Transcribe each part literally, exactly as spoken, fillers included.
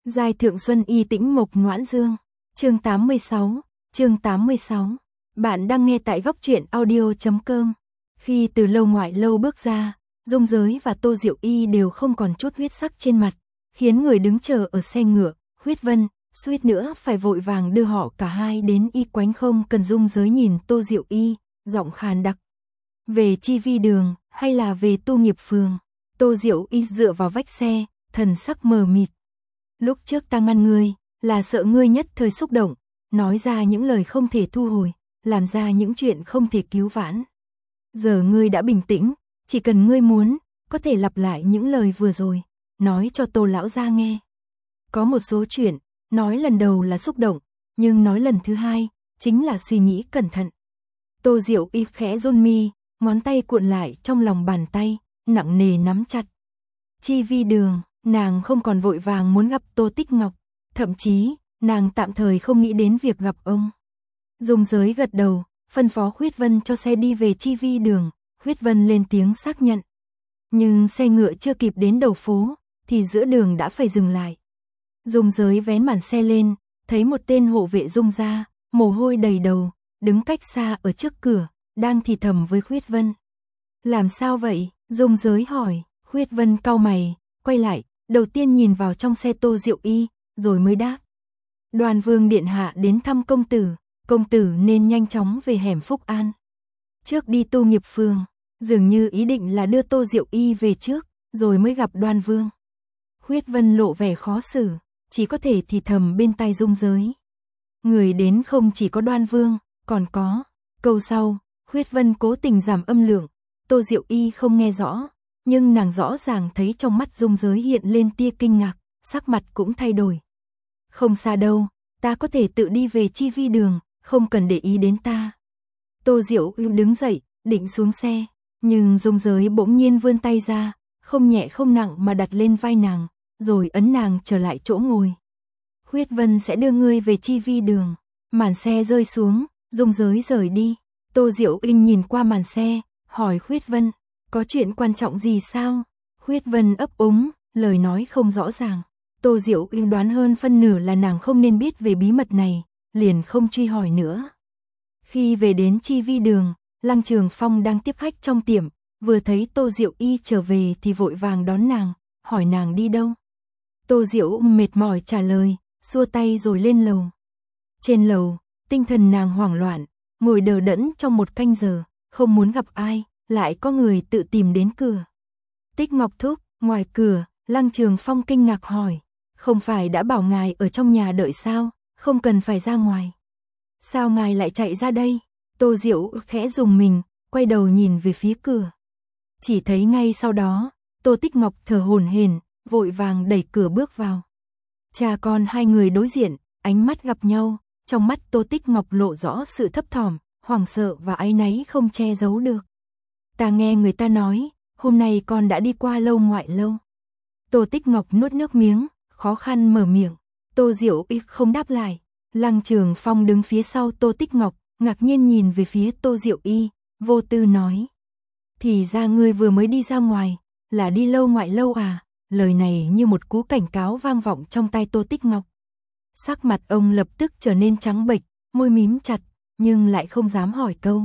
Giai thượng xuân y tĩnh mộc noãn dương. Chương tám mươi sáu, chương tám mươi sáu. Bạn đang nghe tại góc truyện audio chấm com. Khi từ lâu ngoại lâu bước ra, Dung Giới và Tô Diệu Y đều không còn chút huyết sắc trên mặt, khiến người đứng chờ ở xe ngựa, Huyết Vân, suýt nữa phải vội vàng đưa họ cả hai đến y quánh. Không cần Dung Giới nhìn Tô Diệu Y, giọng khàn đặc. Về Chi Vi đường, hay là về Tu Nghiệp phường? Tô Diệu Y dựa vào vách xe, thần sắc mờ mịt. Lúc trước ta ngăn ngươi, là sợ ngươi nhất thời xúc động, nói ra những lời không thể thu hồi, làm ra những chuyện không thể cứu vãn. Giờ ngươi đã bình tĩnh, chỉ cần ngươi muốn, có thể lặp lại những lời vừa rồi, nói cho Tô lão gia nghe. Có một số chuyện, nói lần đầu là xúc động, nhưng nói lần thứ hai, chính là suy nghĩ cẩn thận. Tô Diệu Y khẽ run mi, ngón tay cuộn lại trong lòng bàn tay, nặng nề nắm chặt. Chi Vi đường, nàng không còn vội vàng muốn gặp Tô Tích Ngọc, thậm chí, nàng tạm thời không nghĩ đến việc gặp ông. Dung Giới gật đầu, phân phó Huyết Vân cho xe đi về Chi Vi đường, Huyết Vân lên tiếng xác nhận. Nhưng xe ngựa chưa kịp đến đầu phố, thì giữa đường đã phải dừng lại. Dung Giới vén màn xe lên, thấy một tên hộ vệ Dung gia, mồ hôi đầy đầu, đứng cách xa ở trước cửa, đang thì thầm với Huyết Vân. Làm sao vậy? Dung Giới hỏi. Huyết Vân cau mày, quay lại, đầu tiên nhìn vào trong xe Tô Diệu Y, rồi mới đáp. Đoàn vương điện hạ đến thăm công tử, công tử nên nhanh chóng về hẻm Phúc An. Trước đi Tu Nghiệp phường, dường như ý định là đưa Tô Diệu Y về trước, rồi mới gặp Đoan vương. Huyết Vân lộ vẻ khó xử, chỉ có thể thì thầm bên tai Dung Giới. Người đến không chỉ có Đoan vương, còn có. Câu sau, Huyết Vân cố tình giảm âm lượng, Tô Diệu Y không nghe rõ, nhưng nàng rõ ràng thấy trong mắt Dung Giới hiện lên tia kinh ngạc, sắc mặt cũng thay đổi. Không xa đâu, ta có thể tự đi về Chi Vi đường, không cần để ý đến ta. Tô Diệu Y đứng dậy, định xuống xe, nhưng Dung Giới bỗng nhiên vươn tay ra, không nhẹ không nặng mà đặt lên vai nàng, rồi ấn nàng trở lại chỗ ngồi. Huyết Vân sẽ đưa ngươi về Chi Vi đường. Màn xe rơi xuống, Dung Giới rời đi. Tô Diệu Y nhìn qua màn xe, hỏi Huyết Vân, có chuyện quan trọng gì sao? Huyết Vân ấp úng, lời nói không rõ ràng. Tô Diệu Y đoán hơn phân nửa là nàng không nên biết về bí mật này, liền không truy hỏi nữa. Khi về đến Chi Vi đường, Lăng Trường Phong đang tiếp khách trong tiệm, vừa thấy Tô Diệu Y trở về thì vội vàng đón nàng, hỏi nàng đi đâu. Tô Diệu mệt mỏi trả lời, xua tay rồi lên lầu. Trên lầu, tinh thần nàng hoảng loạn, ngồi đờ đẫn trong một canh giờ, không muốn gặp ai, lại có người tự tìm đến cửa. Tích Ngọc thúc, ngoài cửa, Lăng Trường Phong kinh ngạc hỏi, không phải đã bảo ngài ở trong nhà đợi sao, không cần phải ra ngoài. Sao ngài lại chạy ra đây? Tô Diệu khẽ rùng mình, quay đầu nhìn về phía cửa. Chỉ thấy ngay sau đó, Tô Tích Ngọc thở hổn hển, vội vàng đẩy cửa bước vào. Cha con hai người đối diện, ánh mắt gặp nhau, trong mắt Tô Tích Ngọc lộ rõ sự thấp thỏm, hoảng sợ và áy náy không che giấu được. Ta nghe người ta nói, hôm nay con đã đi qua lâu ngoại lâu. Tô Tích Ngọc nuốt nước miếng, khó khăn mở miệng. Tô Diệu Y không đáp lại. Lăng Trường Phong đứng phía sau Tô Tích Ngọc, ngạc nhiên nhìn về phía Tô Diệu Y, vô tư nói. Thì ra ngươi vừa mới đi ra ngoài, là đi lâu ngoại lâu à? Lời này như một cú cảnh cáo vang vọng trong tai Tô Tích Ngọc. Sắc mặt ông lập tức trở nên trắng bệch, môi mím chặt, nhưng lại không dám hỏi câu.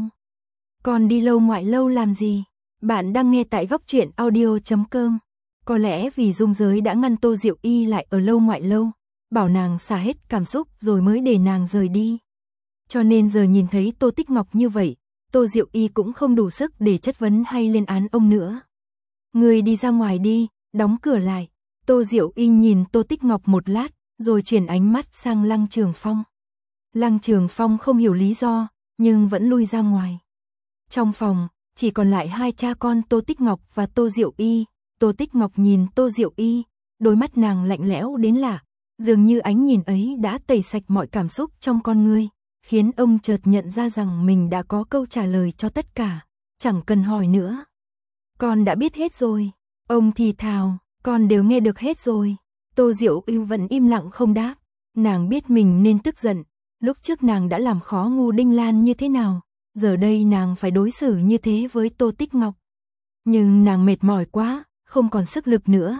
Còn đi lâu ngoại lâu làm gì? Bạn đang nghe tại góc truyện audio chấm com. Có lẽ vì Dung Giới đã ngăn Tô Diệu Y lại ở lâu ngoại lâu, bảo nàng xả hết cảm xúc rồi mới để nàng rời đi. Cho nên giờ nhìn thấy Tô Tích Ngọc như vậy, Tô Diệu Y cũng không đủ sức để chất vấn hay lên án ông nữa. Người đi ra ngoài đi, đóng cửa lại. Tô Diệu Y nhìn Tô Tích Ngọc một lát, rồi chuyển ánh mắt sang Lăng Trường Phong. Lăng Trường Phong không hiểu lý do, nhưng vẫn lui ra ngoài. Trong phòng, chỉ còn lại hai cha con Tô Tích Ngọc và Tô Diệu Y. Tô Tích Ngọc nhìn Tô Diệu Y, đôi mắt nàng lạnh lẽo đến lạ, dường như ánh nhìn ấy đã tẩy sạch mọi cảm xúc trong con ngươi, khiến ông chợt nhận ra rằng mình đã có câu trả lời cho tất cả, chẳng cần hỏi nữa. Con đã biết hết rồi. Ông thì thào, con đều nghe được hết rồi. Tô Diệu Y vẫn im lặng không đáp. Nàng biết mình nên tức giận, lúc trước nàng đã làm khó Ngô Đinh Lan như thế nào, giờ đây nàng phải đối xử như thế với Tô Tích Ngọc. Nhưng nàng mệt mỏi quá, không còn sức lực nữa.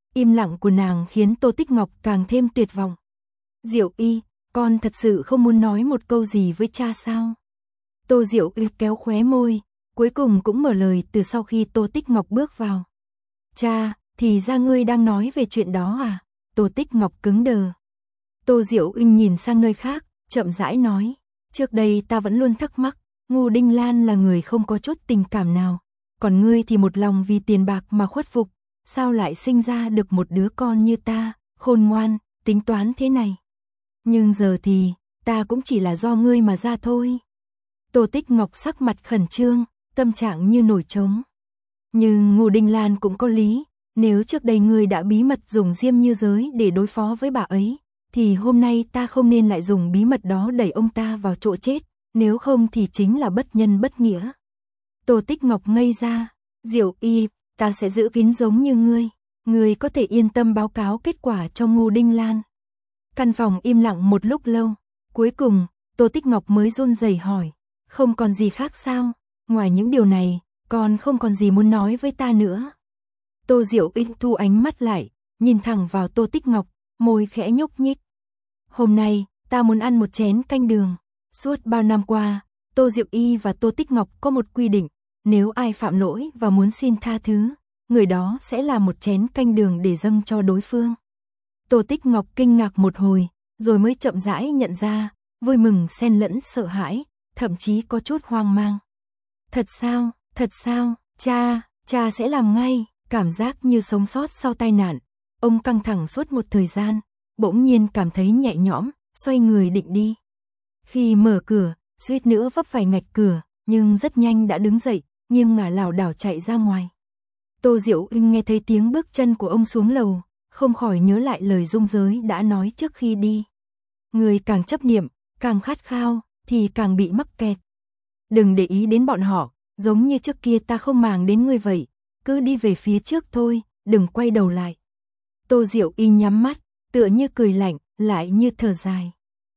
Im lặng của nàng khiến Tô Tích Ngọc càng thêm tuyệt vọng. Diệu Y, con thật sự không muốn nói một câu gì với cha sao? Tô Diệu Y kéo khóe môi, cuối cùng cũng mở lời từ sau khi Tô Tích Ngọc bước vào. Cha, thì ra ngươi đang nói về chuyện đó à? Tô Tích Ngọc cứng đờ. Tô Diệu Y nhìn sang nơi khác, chậm rãi nói. Trước đây ta vẫn luôn thắc mắc, Ngô Đinh Lan là người không có chút tình cảm nào. Còn ngươi thì một lòng vì tiền bạc mà khuất phục. Sao lại sinh ra được một đứa con như ta, khôn ngoan, tính toán thế này? Nhưng giờ thì, ta cũng chỉ là do ngươi mà ra thôi. Tô Tích Ngọc sắc mặt khẩn trương, tâm trạng như nổi trống. Nhưng Ngô Đinh Lan cũng có lý, nếu trước đây ngươi đã bí mật dùng Diêm Như Giới để đối phó với bà ấy, thì hôm nay ta không nên lại dùng bí mật đó đẩy ông ta vào chỗ chết, nếu không thì chính là bất nhân bất nghĩa. Tô Tích Ngọc ngây ra, Diệu Y, ta sẽ giữ kín giống như ngươi, ngươi có thể yên tâm báo cáo kết quả cho Ngô Đinh Lan. Căn phòng im lặng một lúc lâu, cuối cùng, Tô Tích Ngọc mới run rẩy hỏi, không còn gì khác sao, ngoài những điều này, con không còn gì muốn nói với ta nữa. Tô Diệu Y thu ánh mắt lại, nhìn thẳng vào Tô Tích Ngọc, môi khẽ nhúc nhích. Hôm nay, ta muốn ăn một chén canh đường. Suốt bao năm qua, Tô Diệu Y và Tô Tích Ngọc có một quy định, nếu ai phạm lỗi và muốn xin tha thứ, người đó sẽ làm một chén canh đường để dâng cho đối phương. Tô Tích Ngọc kinh ngạc một hồi, rồi mới chậm rãi nhận ra, vui mừng xen lẫn sợ hãi, thậm chí có chút hoang mang. Thật sao, thật sao, cha, cha sẽ làm ngay, cảm giác như sống sót sau tai nạn. Ông căng thẳng suốt một thời gian, bỗng nhiên cảm thấy nhẹ nhõm, xoay người định đi. Khi mở cửa, suýt nữa vấp phải ngạch cửa, nhưng rất nhanh đã đứng dậy, nghiêng ngả lảo đảo chạy ra ngoài. Tô Diệu Y nghe thấy tiếng bước chân của ông xuống lầu, không khỏi nhớ lại lời Dung Giới đã nói trước khi đi. Người càng chấp niệm, càng khát khao, thì càng bị mắc kẹt. Đừng để ý đến bọn họ, giống như trước kia ta không màng đến ngươi vậy, cứ đi về phía trước thôi, đừng quay đầu lại. Tô Diệu Y nhắm mắt, tựa như cười lạnh, lại như thở dài.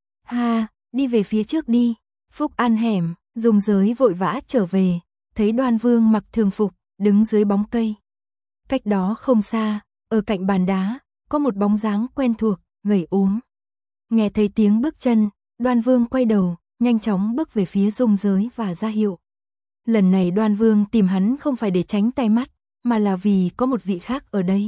Ha, đi về phía trước đi. Phúc An hẻm, Dung Giới vội vã trở về, thấy Đoan Vương mặc thường phục, đứng dưới bóng cây. Cách đó không xa, ở cạnh bàn đá, có một bóng dáng quen thuộc, gầy ốm. Nghe thấy tiếng bước chân, Đoan Vương quay đầu, nhanh chóng bước về phía Dung Giới và ra hiệu. Lần này Đoan Vương tìm hắn không phải để tránh tay mắt, mà là vì có một vị khác ở đây.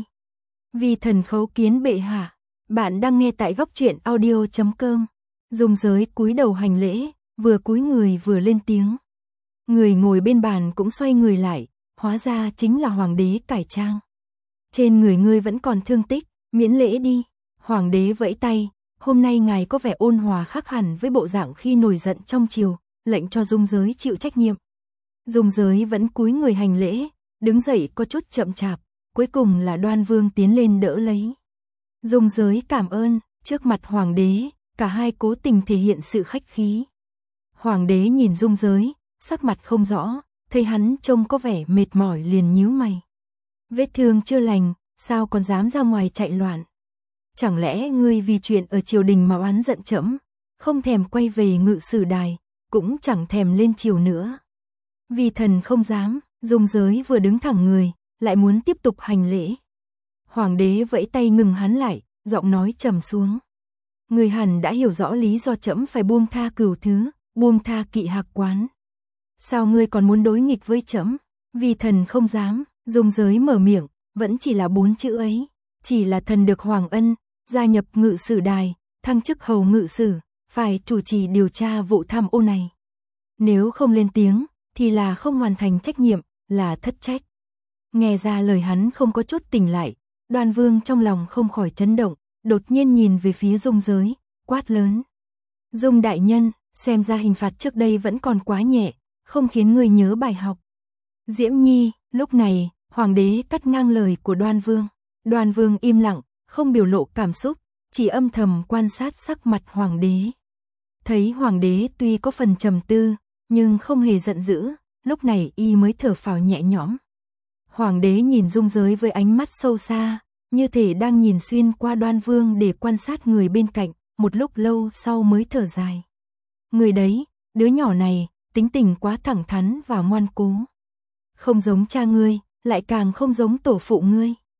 Vì thần khấu kiến bệ hạ, bạn đang nghe tại góc truyện audio chấm com. Dung Giới cúi đầu hành lễ, vừa cúi người vừa lên tiếng. Người ngồi bên bàn cũng xoay người lại, hóa ra chính là hoàng đế cải trang. Trên người ngươi vẫn còn thương tích, miễn lễ đi. Hoàng đế vẫy tay, hôm nay ngài có vẻ ôn hòa khác hẳn với bộ dạng khi nổi giận trong triều, lệnh cho Dung Giới chịu trách nhiệm. Dung Giới vẫn cúi người hành lễ, đứng dậy có chút chậm chạp, cuối cùng là Đoan Vương tiến lên đỡ lấy. Dung Giới cảm ơn, trước mặt hoàng đế, cả hai cố tình thể hiện sự khách khí. Hoàng đế nhìn Dung Giới, sắc mặt không rõ, thấy hắn trông có vẻ mệt mỏi liền nhíu mày. Vết thương chưa lành, sao còn dám ra ngoài chạy loạn? Chẳng lẽ ngươi vì chuyện ở triều đình mà oán giận trẫm, không thèm quay về ngự sử đài, cũng chẳng thèm lên triều nữa? Vì thần không dám. Dung Giới vừa đứng thẳng người, lại muốn tiếp tục hành lễ. Hoàng đế vẫy tay ngừng hắn lại, giọng nói trầm xuống. Người hẳn đã hiểu rõ lý do trẫm phải buông tha cửu thứ, buông tha Kỵ Hạc quán. Sao ngươi còn muốn đối nghịch với trẫm? Vì thần không dám. Dung Giới mở miệng, vẫn chỉ là bốn chữ ấy, chỉ là thần được hoàng ân, gia nhập ngự sử đài, thăng chức hầu ngự sử, phải chủ trì điều tra vụ tham ô này. Nếu không lên tiếng, thì là không hoàn thành trách nhiệm, là thất trách. Nghe ra lời hắn không có chút tỉnh lại, Đoan Vương trong lòng không khỏi chấn động, đột nhiên nhìn về phía Dung Giới, quát lớn. Dung đại nhân, xem ra hình phạt trước đây vẫn còn quá nhẹ, không khiến người nhớ bài học. Diễm Nhi, lúc này, hoàng đế cắt ngang lời của Đoan Vương. Đoan Vương im lặng, không biểu lộ cảm xúc, chỉ âm thầm quan sát sắc mặt hoàng đế. Thấy hoàng đế tuy có phần trầm tư, nhưng không hề giận dữ, lúc này y mới thở phào nhẹ nhõm. Hoàng đế nhìn Dung Giới với ánh mắt sâu xa, như thể đang nhìn xuyên qua Đoan Vương để quan sát người bên cạnh, một lúc lâu sau mới thở dài. Người đấy, đứa nhỏ này, tính tình quá thẳng thắn và ngoan cố. Không giống cha ngươi, lại càng không giống tổ phụ ngươi.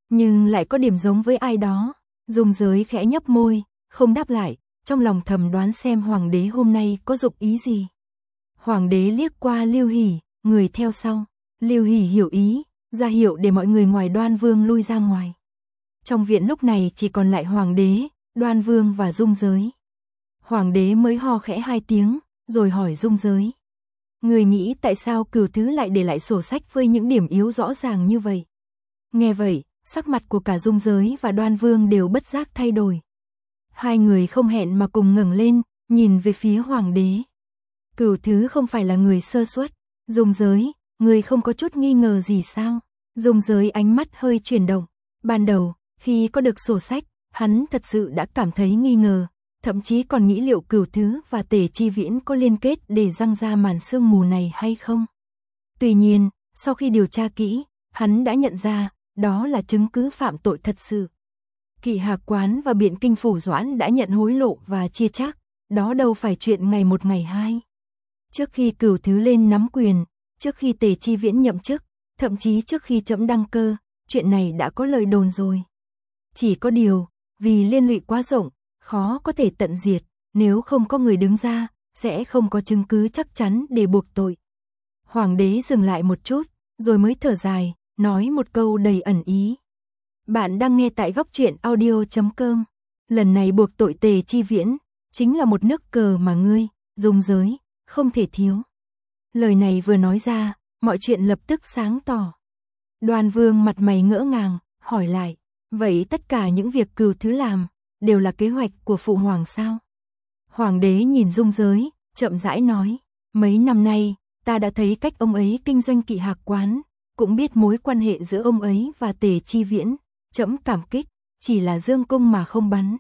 nhưng lại có điểm giống với ai đó. Dung Giới khẽ nhấp môi, không đáp lại, trong lòng thầm đoán xem hoàng đế hôm nay có dụng ý gì. Hoàng đế liếc qua Lưu Hỷ, người theo sau. Lưu Hỷ hiểu ý, ra hiệu để mọi người ngoài Đoan Vương lui ra ngoài. Trong viện lúc này chỉ còn lại hoàng đế, Đoan Vương và Dung Giới. Hoàng đế mới ho khẽ hai tiếng, rồi hỏi Dung Giới. Người nghĩ tại sao Cửu Thứ lại để lại sổ sách với những điểm yếu rõ ràng như vậy? Nghe vậy, sắc mặt của cả Dung Giới và Đoan Vương đều bất giác thay đổi. Hai người không hẹn mà cùng ngẩng lên, nhìn về phía hoàng đế. Cửu Thứ không phải là người sơ suất. Dung Giới, người không có chút nghi ngờ gì sao? Dung Giới ánh mắt hơi chuyển động. Ban đầu, khi có được sổ sách, hắn thật sự đã cảm thấy nghi ngờ, thậm chí còn nghĩ liệu Cửu Thứ và Tề Chi Viễn có liên kết để răng ra màn sương mù này hay không. Tuy nhiên, sau khi điều tra kỹ, hắn đã nhận ra, đó là chứng cứ phạm tội thật sự. Kỵ Hạc Quán và Biện Kinh Phủ Doãn đã nhận hối lộ và chia chác, đó đâu phải chuyện ngày một ngày hai. Trước khi Cửu Thứ lên nắm quyền, trước khi Tề Chi Viễn nhậm chức, thậm chí trước khi Trẫm đăng cơ, chuyện này đã có lời đồn rồi. Chỉ có điều, vì liên lụy quá rộng, khó có thể tận diệt, nếu không có người đứng ra, sẽ không có chứng cứ chắc chắn để buộc tội. Hoàng đế dừng lại một chút, rồi mới thở dài, nói một câu đầy ẩn ý. Bạn đang nghe tại góc truyện audio chấm com. Lần này buộc tội Tề Chi Viễn, chính là một nước cờ mà ngươi, Dung Giới, không thể thiếu. Lời này vừa nói ra, mọi chuyện lập tức sáng tỏ. Đoan Vương mặt mày ngỡ ngàng, hỏi lại, vậy tất cả những việc Cửu Thứ làm, đều là kế hoạch của phụ hoàng sao? Hoàng đế nhìn Dung Giới, chậm rãi nói, mấy năm nay, ta đã thấy cách ông ấy kinh doanh Kỵ Hạc Quán, cũng biết mối quan hệ giữa ông ấy và Tề Chi Viễn, trẫm cảm kích, chỉ là dương cung mà không bắn.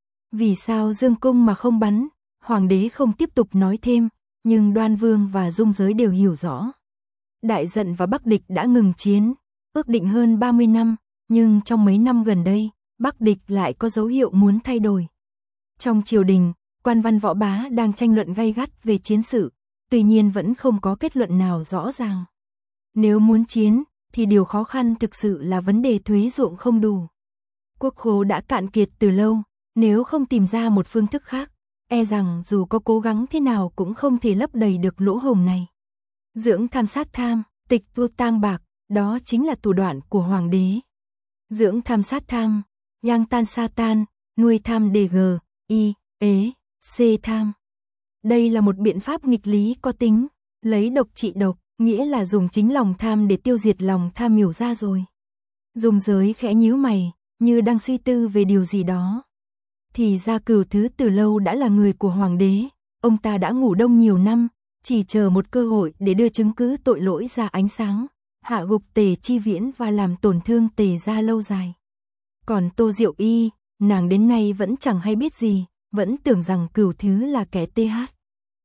Vì sao dương cung mà không bắn? Hoàng đế không tiếp tục nói thêm, nhưng Đoan Vương và Dung Giới đều hiểu rõ. Đại Dận và Bắc Địch đã ngừng chiến, ước định hơn ba mươi năm, nhưng trong mấy năm gần đây, Bắc Địch lại có dấu hiệu muốn thay đổi. Trong triều đình, quan văn võ bá đang tranh luận gay gắt về chiến sự, tuy nhiên vẫn không có kết luận nào rõ ràng. Nếu muốn chiến, thì điều khó khăn thực sự là vấn đề thuế ruộng không đủ. Quốc khố đã cạn kiệt từ lâu, nếu không tìm ra một phương thức khác, e rằng dù có cố gắng thế nào cũng không thể lấp đầy được lỗ hổng này. Dưỡng tham sát tham, tịch thu tang bạc, đó chính là thủ đoạn của hoàng đế. Dưỡng tham sát tham, yang tan sa tan, nuôi tham đề gờ, y, ế, c tham. Đây là một biện pháp nghịch lý có tính, lấy độc trị độc, nghĩa là dùng chính lòng tham để tiêu diệt lòng tham miểu ra rồi. Dung Giới khẽ nhíu mày, như đang suy tư về điều gì đó. Thì ra Cửu Thứ từ lâu đã là người của hoàng đế, ông ta đã ngủ đông nhiều năm, chỉ chờ một cơ hội để đưa chứng cứ tội lỗi ra ánh sáng, hạ gục Tề Chi Viễn và làm tổn thương Tề gia lâu dài. Còn Tô Diệu Y, nàng đến nay vẫn chẳng hay biết gì, vẫn tưởng rằng Cửu Thứ là kẻ tê hát.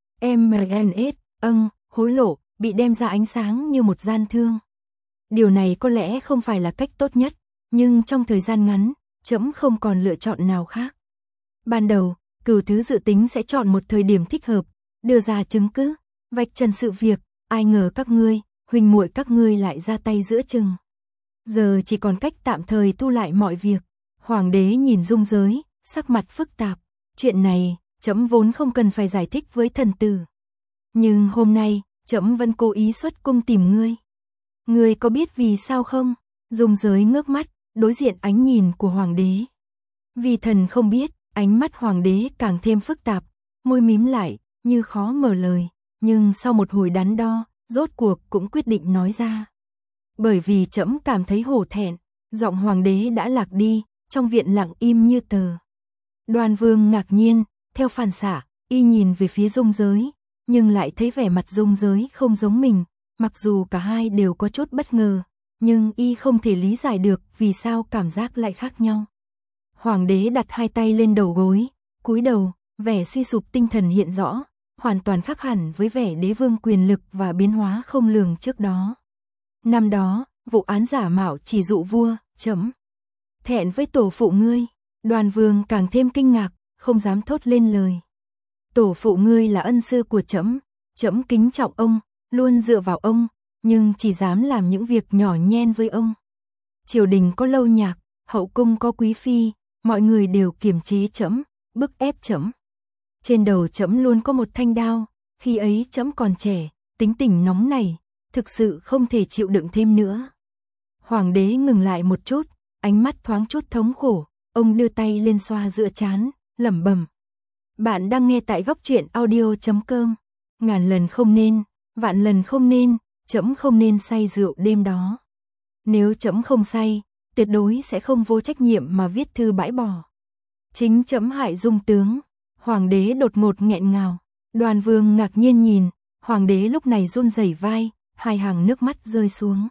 em en ét, âng, hối lộ, bị đem ra ánh sáng như một gian thương. Điều này có lẽ không phải là cách tốt nhất, nhưng trong thời gian ngắn, trẫm không còn lựa chọn nào khác. Ban đầu, Cửu Thứ dự tính sẽ chọn một thời điểm thích hợp, đưa ra chứng cứ, vạch trần sự việc, ai ngờ các ngươi, huynh muội các ngươi lại ra tay giữa chừng. Giờ chỉ còn cách tạm thời thu lại mọi việc. Hoàng đế nhìn Dung Giới, sắc mặt phức tạp. Chuyện này, trẫm vốn không cần phải giải thích với thần tử. Nhưng hôm nay, trẫm vẫn cố ý xuất cung tìm ngươi. Ngươi có biết vì sao không? Dung Giới ngước mắt, đối diện ánh nhìn của hoàng đế. Vì thần không biết, ánh mắt hoàng đế càng thêm phức tạp, môi mím lại, như khó mở lời. Nhưng sau một hồi đắn đo, rốt cuộc cũng quyết định nói ra. Bởi vì trẫm cảm thấy hổ thẹn, giọng hoàng đế đã lạc đi, trong viện lặng im như tờ. Đoan Vương ngạc nhiên, theo phản xạ, y nhìn về phía Dung Giới, nhưng lại thấy vẻ mặt Dung Giới không giống mình, mặc dù cả hai đều có chút bất ngờ, nhưng y không thể lý giải được vì sao cảm giác lại khác nhau. Hoàng đế đặt hai tay lên đầu gối, cúi đầu, vẻ suy sụp tinh thần hiện rõ, hoàn toàn khác hẳn với vẻ đế vương quyền lực và biến hóa không lường trước đó. Năm đó, vụ án giả mạo chỉ dụ vua, chấm. Thẹn với tổ phụ ngươi, Đoan Vương càng thêm kinh ngạc, không dám thốt lên lời. Tổ phụ ngươi là ân sư của trẫm, trẫm kính trọng ông, luôn dựa vào ông, nhưng chỉ dám làm những việc nhỏ nhen với ông. Triều đình có lâu nhạc, Hậu cung có quý phi, mọi người đều kiềm chế trẫm, bức ép trẫm. Trên đầu trẫm luôn có một thanh đao, khi ấy trẫm còn trẻ, tính tình nóng nảy, thực sự không thể chịu đựng thêm nữa. Hoàng đế ngừng lại một chút, ánh mắt thoáng chút thống khổ, ông đưa tay lên xoa giữa trán, lẩm bẩm. Bạn đang nghe tại góc truyện audio chấm com. Ngàn lần không nên, vạn lần không nên, trẫm không nên say rượu đêm đó. Nếu trẫm không say, tuyệt đối sẽ không vô trách nhiệm mà viết thư bãi bỏ. Chính trẫm hại Dung tướng. Hoàng đế đột ngột nghẹn ngào. Đoàn Vương ngạc nhiên nhìn, hoàng đế lúc này run rẩy vai, hai hàng nước mắt rơi xuống.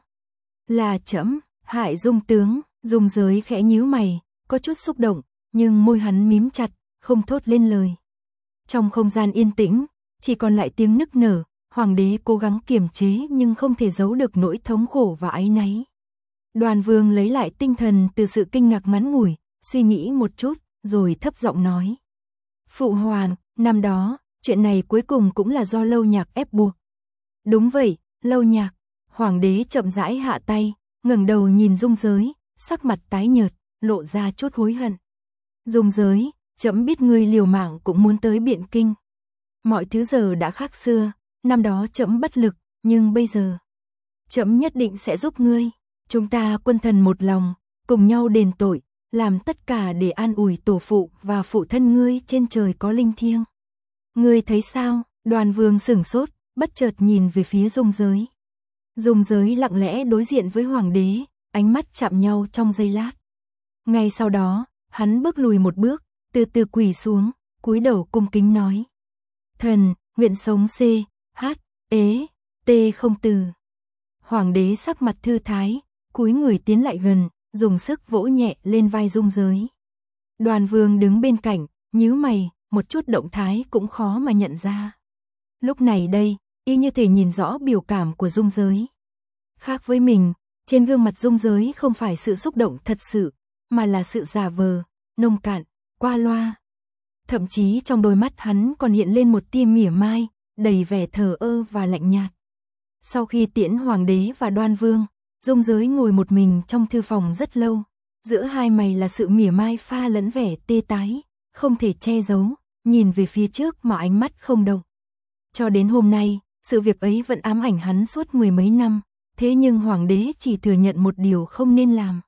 Là trẫm hại Dung tướng. Dung Giới khẽ nhíu mày, có chút xúc động, nhưng môi hắn mím chặt, không thốt lên lời. Trong không gian yên tĩnh, chỉ còn lại tiếng nức nở, hoàng đế cố gắng kiềm chế nhưng không thể giấu được nỗi thống khổ và áy náy. Đoàn Vương lấy lại tinh thần từ sự kinh ngạc ngắn ngủi, suy nghĩ một chút, rồi thấp giọng nói. Phụ hoàng, năm đó, chuyện này cuối cùng cũng là do Lâu Nhạc ép buộc. Đúng vậy, Lâu Nhạc. Hoàng đế chậm rãi hạ tay, ngẩng đầu nhìn Dung Giới, sắc mặt tái nhợt, lộ ra chút hối hận. Dung Giới, trẫm biết ngươi liều mạng cũng muốn tới Biện Kinh. Mọi thứ giờ đã khác xưa, năm đó trẫm bất lực, nhưng bây giờ trẫm nhất định sẽ giúp ngươi. Chúng ta quân thần một lòng, cùng nhau đền tội, làm tất cả để an ủi tổ phụ và phụ thân ngươi trên trời có linh thiêng. Ngươi thấy sao? Đoàn Vương sửng sốt, bất chợt nhìn về phía Dung Giới. Dung Giới lặng lẽ đối diện với hoàng đế, ánh mắt chạm nhau trong giây lát. Ngay sau đó, hắn bước lùi một bước, từ từ quỳ xuống, cúi đầu cung kính nói. Thần, nguyện sống C, H, ế, T không từ. Hoàng đế sắc mặt thư thái, cúi người tiến lại gần, dùng sức vỗ nhẹ lên vai Dung Giới. Đoàn Vương đứng bên cạnh, nhíu mày, một chút động thái cũng khó mà nhận ra. Lúc này đây, y như thể nhìn rõ biểu cảm của Dung Giới. Khác với mình, trên gương mặt Dung Giới không phải sự xúc động thật sự, mà là sự giả vờ, nông cạn, qua loa. Thậm chí trong đôi mắt hắn còn hiện lên một tia mỉa mai, đầy vẻ thờ ơ và lạnh nhạt. Sau khi tiễn hoàng đế và Đoan Vương, Dung Giới ngồi một mình trong thư phòng rất lâu, giữa hai mày là sự mỉa mai pha lẫn vẻ tê tái, không thể che giấu, nhìn về phía trước mà ánh mắt không động. Cho đến hôm nay, sự việc ấy vẫn ám ảnh hắn suốt mười mấy năm, thế nhưng hoàng đế chỉ thừa nhận một điều không nên làm.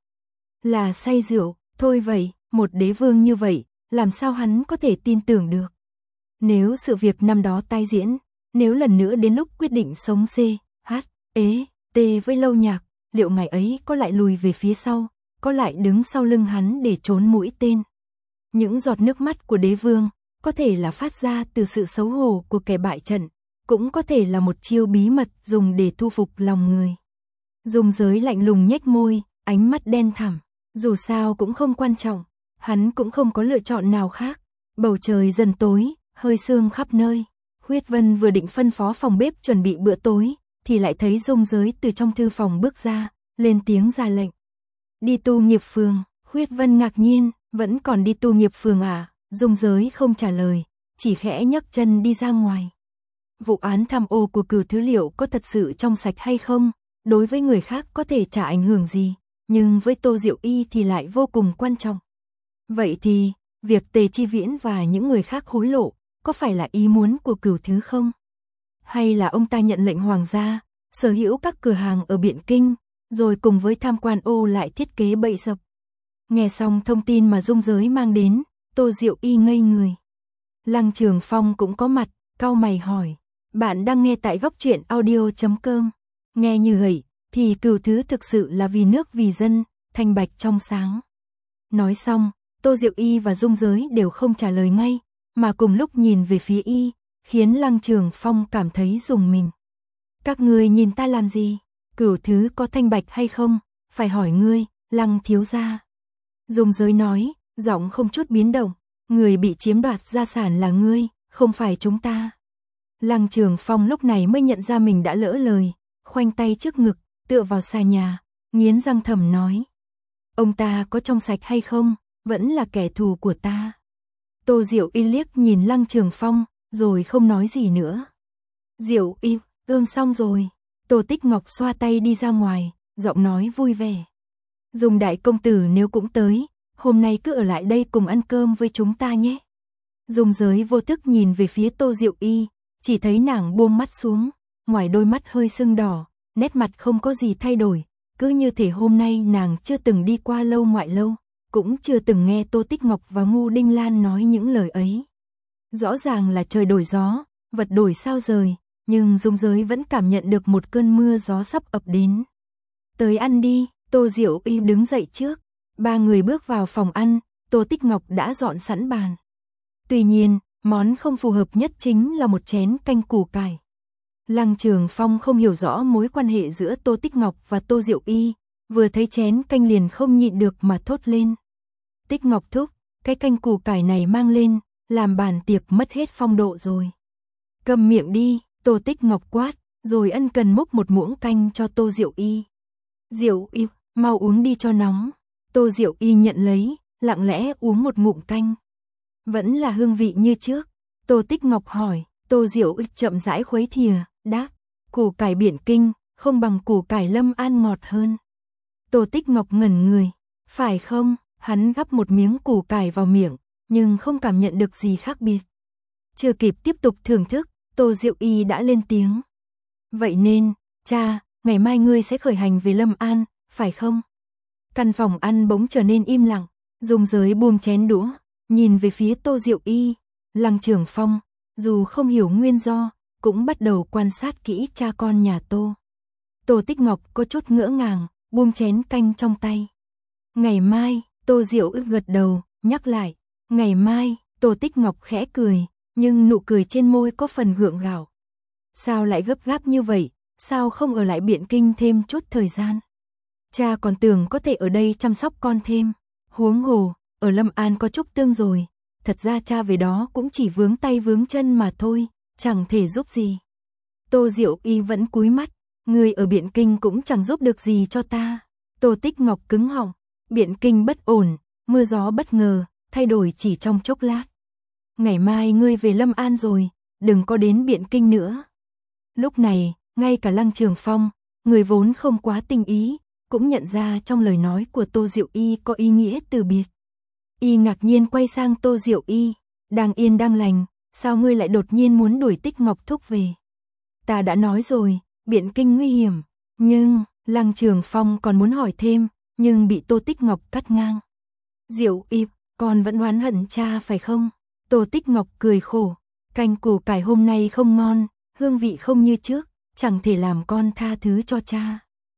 Là say rượu, thôi vậy, một đế vương như vậy, làm sao hắn có thể tin tưởng được. Nếu sự việc năm đó tái diễn, nếu lần nữa đến lúc quyết định sống C, H, ế, T với Lâu Nhạc, liệu ngày ấy có lại lùi về phía sau, có lại đứng sau lưng hắn để trốn mũi tên. Những giọt nước mắt của đế vương, có thể là phát ra từ sự xấu hổ của kẻ bại trận, cũng có thể là một chiêu bí mật dùng để thu phục lòng người. Dung Giới lạnh lùng nhếch môi, ánh mắt đen thẳm, dù sao cũng không quan trọng, hắn cũng không có lựa chọn nào khác. Bầu trời dần tối, hơi sương khắp nơi. Khuyết Vân vừa định phân phó phòng bếp chuẩn bị bữa tối, thì lại thấy Dung Giới từ trong thư phòng bước ra, lên tiếng ra lệnh. Đi tu nghiệp phường. Khuyết Vân ngạc nhiên, vẫn còn đi tu nghiệp phường à? Dung Giới không trả lời, chỉ khẽ nhấc chân đi ra ngoài. Vụ án tham ô của Cửu Thứ liệu có thật sự trong sạch hay không, đối với người khác có thể chả ảnh hưởng gì, nhưng với Tô Diệu Y thì lại vô cùng quan trọng. Vậy thì, việc Tề Chi Viễn và những người khác hối lộ, có phải là ý muốn của Cửu Thứ không? Hay là ông ta nhận lệnh hoàng gia, sở hữu các cửa hàng ở Biện Kinh, rồi cùng với tham quan ô lại thiết kế bẫy dập? Nghe xong thông tin mà Dung Giới mang đến, Tô Diệu Y ngây người. Lăng Trường Phong cũng có mặt, cau mày hỏi. Bạn đang nghe tại góc truyện audio chấm com. Nghe như vậy, thì Cửu Thứ thực sự là vì nước vì dân, thanh bạch trong sáng. Nói xong, Tô Diệu Y và Dung Giới đều không trả lời ngay, mà cùng lúc nhìn về phía y, khiến Lăng Trường Phong cảm thấy rùng mình. Các ngươi nhìn ta làm gì? Cửu Thứ có thanh bạch hay không? Phải hỏi ngươi, Lăng thiếu gia. Dung Giới nói, giọng không chút biến động, người bị chiếm đoạt gia sản là ngươi, không phải chúng ta. Lăng Trường Phong lúc này mới nhận ra mình đã lỡ lời, khoanh tay trước ngực, tựa vào xà nhà, nghiến răng thầm nói. Ông ta có trong sạch hay không, vẫn là kẻ thù của ta. Tô Diệu Y liếc nhìn Lăng Trường Phong, rồi không nói gì nữa. Diệu Y, ươm xong rồi. Tô Tích Ngọc xoa tay đi ra ngoài, giọng nói vui vẻ. Dung đại công tử nếu cũng tới, hôm nay cứ ở lại đây cùng ăn cơm với chúng ta nhé. Dung Giới vô thức nhìn về phía Tô Diệu Y, chỉ thấy nàng buông mắt xuống, ngoài đôi mắt hơi sưng đỏ, nét mặt không có gì thay đổi, cứ như thể hôm nay nàng chưa từng đi qua lâu ngoại lâu, cũng chưa từng nghe Tô Tích Ngọc và Ngô Đinh Lan nói những lời ấy. Rõ ràng là trời đổi gió, vật đổi sao rời, nhưng Dung Giới vẫn cảm nhận được một cơn mưa gió sắp ập đến. Tới ăn đi, Tô Diệu Y đứng dậy trước, ba người bước vào phòng ăn, Tô Tích Ngọc đã dọn sẵn bàn. Tuy nhiên, món không phù hợp nhất chính là một chén canh củ cải. Lăng Trường Phong không hiểu rõ mối quan hệ giữa Tô Tích Ngọc và Tô Diệu Y, vừa thấy chén canh liền không nhịn được mà thốt lên. Tích Ngọc thúc, cái canh củ cải này mang lên, làm bàn tiệc mất hết phong độ rồi. Cầm miệng đi, Tô Tích Ngọc quát, rồi ân cần múc một muỗng canh cho Tô Diệu Y. Diệu Y, mau uống đi cho nóng. Tô Diệu Y nhận lấy, lặng lẽ uống một ngụm canh. Vẫn là hương vị như trước. Tô Tích Ngọc hỏi, Tô Diệu Y chậm rãi khuấy thìa, đáp, củ cải Biển Kinh, không bằng củ cải Lâm An ngọt hơn. Tô Tích Ngọc ngẩn người, phải không? Hắn gắp một miếng củ cải vào miệng, nhưng không cảm nhận được gì khác biệt. Chưa kịp tiếp tục thưởng thức, Tô Diệu Y đã lên tiếng. Vậy nên, cha, ngày mai ngươi sẽ khởi hành về Lâm An, phải không? Căn phòng ăn bỗng trở nên im lặng, Dung Giới buông chén đũa, nhìn về phía Tô Diệu Y. Lăng Trường Phong, dù không hiểu nguyên do, cũng bắt đầu quan sát kỹ cha con nhà Tô. Tô Tích Ngọc có chút ngỡ ngàng, buông chén canh trong tay. Ngày mai, Tô Diệu Y gật đầu, nhắc lại. Ngày mai, Tô Tích Ngọc khẽ cười, nhưng nụ cười trên môi có phần gượng gạo. Sao lại gấp gáp như vậy, sao không ở lại Biện Kinh thêm chút thời gian? Cha còn tưởng có thể ở đây chăm sóc con thêm. Huống hồ, ở Lâm An có Trúc Tương rồi. Thật ra cha về đó cũng chỉ vướng tay vướng chân mà thôi, chẳng thể giúp gì. Tô Diệu Y vẫn cúi mắt, người ở Biện Kinh cũng chẳng giúp được gì cho ta. Tô Tích Ngọc cứng họng, Biện Kinh bất ổn, mưa gió bất ngờ, thay đổi chỉ trong chốc lát. Ngày mai ngươi về Lâm An rồi, đừng có đến Biện Kinh nữa. Lúc này, ngay cả Lăng Trường Phong, người vốn không quá tinh ý, cũng nhận ra trong lời nói của Tô Diệu Y có ý nghĩa từ biệt. Y ngạc nhiên quay sang Tô Diệu Y, đang yên đang lành, sao ngươi lại đột nhiên muốn đuổi Tích Ngọc thúc về? Ta đã nói rồi, Biện Kinh nguy hiểm, nhưng, Lăng Trường Phong còn muốn hỏi thêm, nhưng bị Tô Tích Ngọc cắt ngang. Diệu Y, con vẫn oán hận cha phải không? Tô Tích Ngọc cười khổ, canh củ cải hôm nay không ngon, hương vị không như trước, chẳng thể làm con tha thứ cho cha.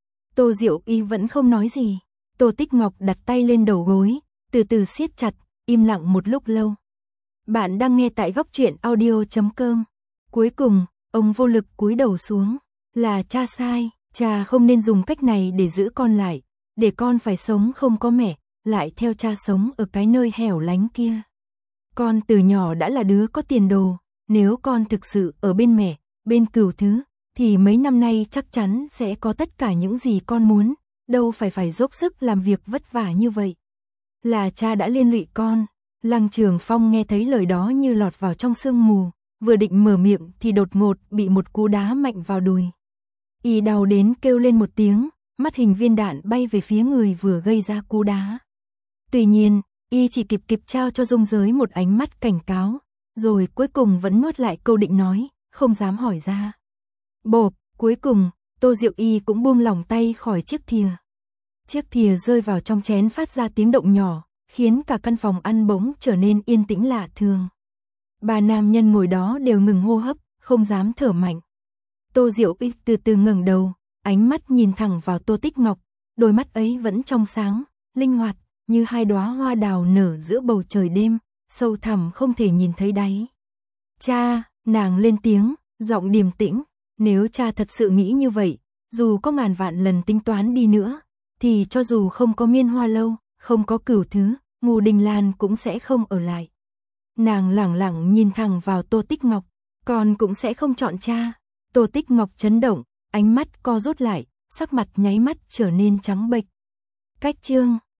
Tô Diệu Y vẫn không nói gì. Tô Tích Ngọc đặt tay lên đầu gối, từ từ siết chặt, im lặng một lúc lâu. Bạn đang nghe tại góc truyện audio chấm com. Cuối cùng, ông vô lực cúi đầu xuống. Là cha sai, cha không nên dùng cách này để giữ con lại, để con phải sống không có mẹ, lại theo cha sống ở cái nơi hẻo lánh kia. Con từ nhỏ đã là đứa có tiền đồ, nếu con thực sự ở bên mẹ, bên Cửu Thứ, thì mấy năm nay chắc chắn sẽ có tất cả những gì con muốn, đâu phải phải dốc sức làm việc vất vả như vậy. Là cha đã liên lụy con. Lăng Trường Phong nghe thấy lời đó như lọt vào trong sương mù, vừa định mở miệng thì đột ngột bị một cú đá mạnh vào đùi. Y đau đến kêu lên một tiếng, mắt hình viên đạn bay về phía người vừa gây ra cú đá. Tuy nhiên, Y chỉ kịp kịp trao cho Dung Giới một ánh mắt cảnh cáo, rồi cuối cùng vẫn nuốt lại câu định nói, không dám hỏi ra. Bộp, cuối cùng, Tô Diệu Y cũng buông lỏng tay khỏi chiếc thìa. Chiếc thìa rơi vào trong chén phát ra tiếng động nhỏ, khiến cả căn phòng ăn bỗng trở nên yên tĩnh lạ thường. Ba nam nhân ngồi đó đều ngừng hô hấp, không dám thở mạnh. Tô Diệu Y từ từ ngẩng đầu, ánh mắt nhìn thẳng vào Tô Tích Ngọc, đôi mắt ấy vẫn trong sáng, linh hoạt, như hai đóa hoa đào nở giữa bầu trời đêm, sâu thẳm không thể nhìn thấy đáy. Cha, nàng lên tiếng, giọng điềm tĩnh, nếu cha thật sự nghĩ như vậy, dù có ngàn vạn lần tính toán đi nữa, thì cho dù không có Miên Hoa Lâu, không có Cửu Thứ, Ngô Đình Lan cũng sẽ không ở lại. Nàng lẳng lặng nhìn thẳng vào Tô Tích Ngọc, con cũng sẽ không chọn cha. Tô Tích Ngọc chấn động, ánh mắt co rút lại, sắc mặt nháy mắt trở nên trắng bệch. Cách chương